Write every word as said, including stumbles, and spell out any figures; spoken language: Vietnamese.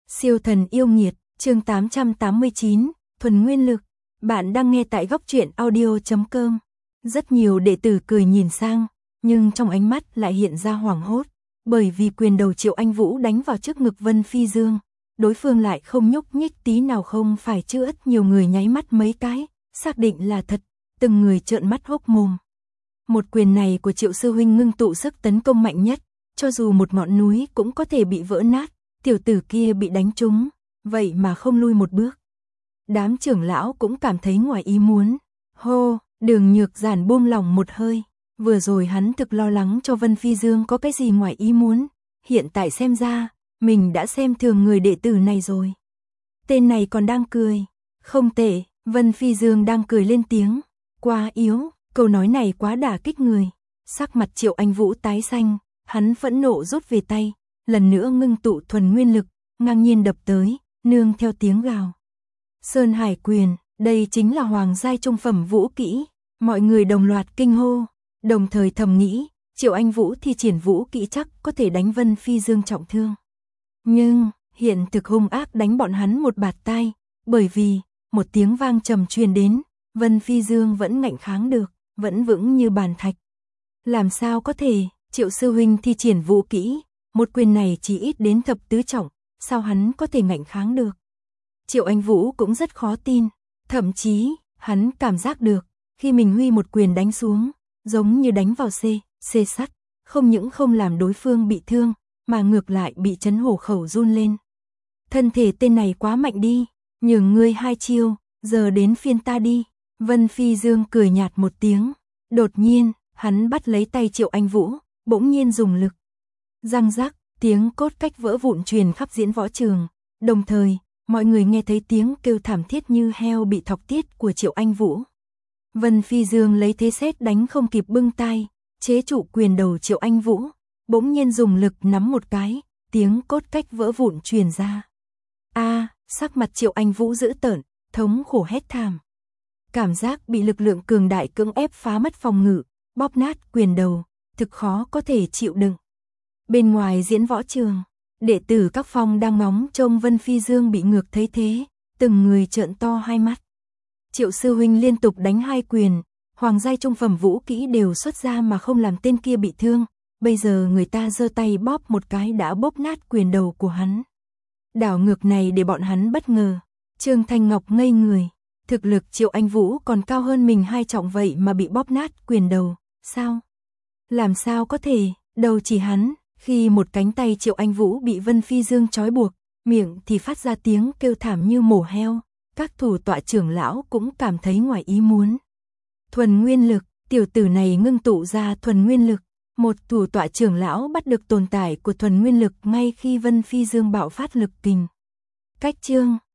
Siêu thần yêu nghiệt, chương tám trăm tám mươi chín, thuần nguyên lực. Bạn đang nghe tại góc truyện audio chấm com. Rất nhiều đệ tử cười nhìn sang, nhưng trong ánh mắt lại hiện ra hoảng hốt, bởi vì quyền đầu Triệu Anh Vũ đánh vào trước ngực Vân Phi Dương, đối phương lại không nhúc nhích tí nào, không phải chứ. Ít nhiều người nháy mắt mấy cái, xác định là thật, từng người trợn mắt hốc mồm. Một quyền này của Triệu sư huynh ngưng tụ sức tấn công mạnh nhất, cho dù một ngọn núi cũng có thể bị vỡ nát. Tiểu tử kia bị đánh trúng, vậy mà không lui một bước. Đám trưởng lão cũng cảm thấy ngoài ý muốn. Hô, Đường Nhược Giản buông lỏng một hơi. Vừa rồi hắn thực lo lắng cho Vân Phi Dương có cái gì ngoài ý muốn. Hiện tại xem ra, mình đã xem thường người đệ tử này rồi. Tên này còn đang cười. Không tệ, Vân Phi Dương đang cười lên tiếng. Quá yếu, câu nói này quá đả kích người. Sắc mặt Triệu Anh Vũ tái xanh, hắn phẫn nộ rút về tay. Lần nữa ngưng tụ thuần nguyên lực, ngang nhiên đập tới, nương theo tiếng gào. Sơn Hải quyền, đây chính là hoàng giai trung phẩm vũ kỹ. Mọi người đồng loạt kinh hô, đồng thời thầm nghĩ, Triệu Anh Vũ thi triển vũ kỹ chắc có thể đánh Vân Phi Dương trọng thương. Nhưng, hiện thực hung ác đánh bọn hắn một bạt tai, bởi vì, một tiếng vang trầm truyền đến, Vân Phi Dương vẫn ngạnh kháng được, vẫn vững như bàn thạch. Làm sao có thể, Triệu sư huynh thi triển vũ kỹ, một quyền này chỉ ít đến thập tứ trọng, sao hắn có thể ngạnh kháng được? Triệu Anh Vũ cũng rất khó tin, thậm chí, hắn cảm giác được, khi mình huy một quyền đánh xuống, giống như đánh vào C, C sắt, không những không làm đối phương bị thương, mà ngược lại bị chấn hổ khẩu run lên. Thân thể tên này quá mạnh đi, nhường ngươi hai chiêu, giờ đến phiên ta đi. Vân Phi Dương cười nhạt một tiếng, đột nhiên, hắn bắt lấy tay Triệu Anh Vũ, bỗng nhiên dùng lực. Răng rắc, tiếng cốt cách vỡ vụn truyền khắp diễn võ trường, đồng thời, mọi người nghe thấy tiếng kêu thảm thiết như heo bị thọc tiết của Triệu Anh Vũ. Vân Phi Dương lấy thế sét đánh không kịp bưng tay, chế trụ quyền đầu Triệu Anh Vũ, bỗng nhiên dùng lực nắm một cái, tiếng cốt cách vỡ vụn truyền ra. A, sắc mặt Triệu Anh Vũ dữ tợn, thống khổ hét thảm. Cảm giác bị lực lượng cường đại cưỡng ép phá mất phòng ngự, bóp nát quyền đầu, thực khó có thể chịu đựng. Bên ngoài diễn võ trường, đệ tử các phong đang ngóng trông Vân Phi Dương bị ngược thấy thế, từng người trợn to hai mắt. Triệu sư huynh liên tục đánh hai quyền, hoàng giai trung phẩm vũ kỹ đều xuất ra mà không làm tên kia bị thương, bây giờ người ta giơ tay bóp một cái đã bóp nát quyền đầu của hắn. Đảo ngược này để bọn hắn bất ngờ. Trương Thanh Ngọc ngây người, thực lực Triệu Anh Vũ còn cao hơn mình hai trọng vậy mà bị bóp nát quyền đầu, sao? Làm sao có thể, đầu chỉ hắn. Khi một cánh tay Triệu Anh Vũ bị Vân Phi Dương trói buộc, miệng thì phát ra tiếng kêu thảm như mổ heo, các thủ tọa trưởng lão cũng cảm thấy ngoài ý muốn. Thuần nguyên lực, tiểu tử này ngưng tụ ra thuần nguyên lực, một thủ tọa trưởng lão bắt được tồn tại của thuần nguyên lực ngay khi Vân Phi Dương bạo phát lực kình. Cách chương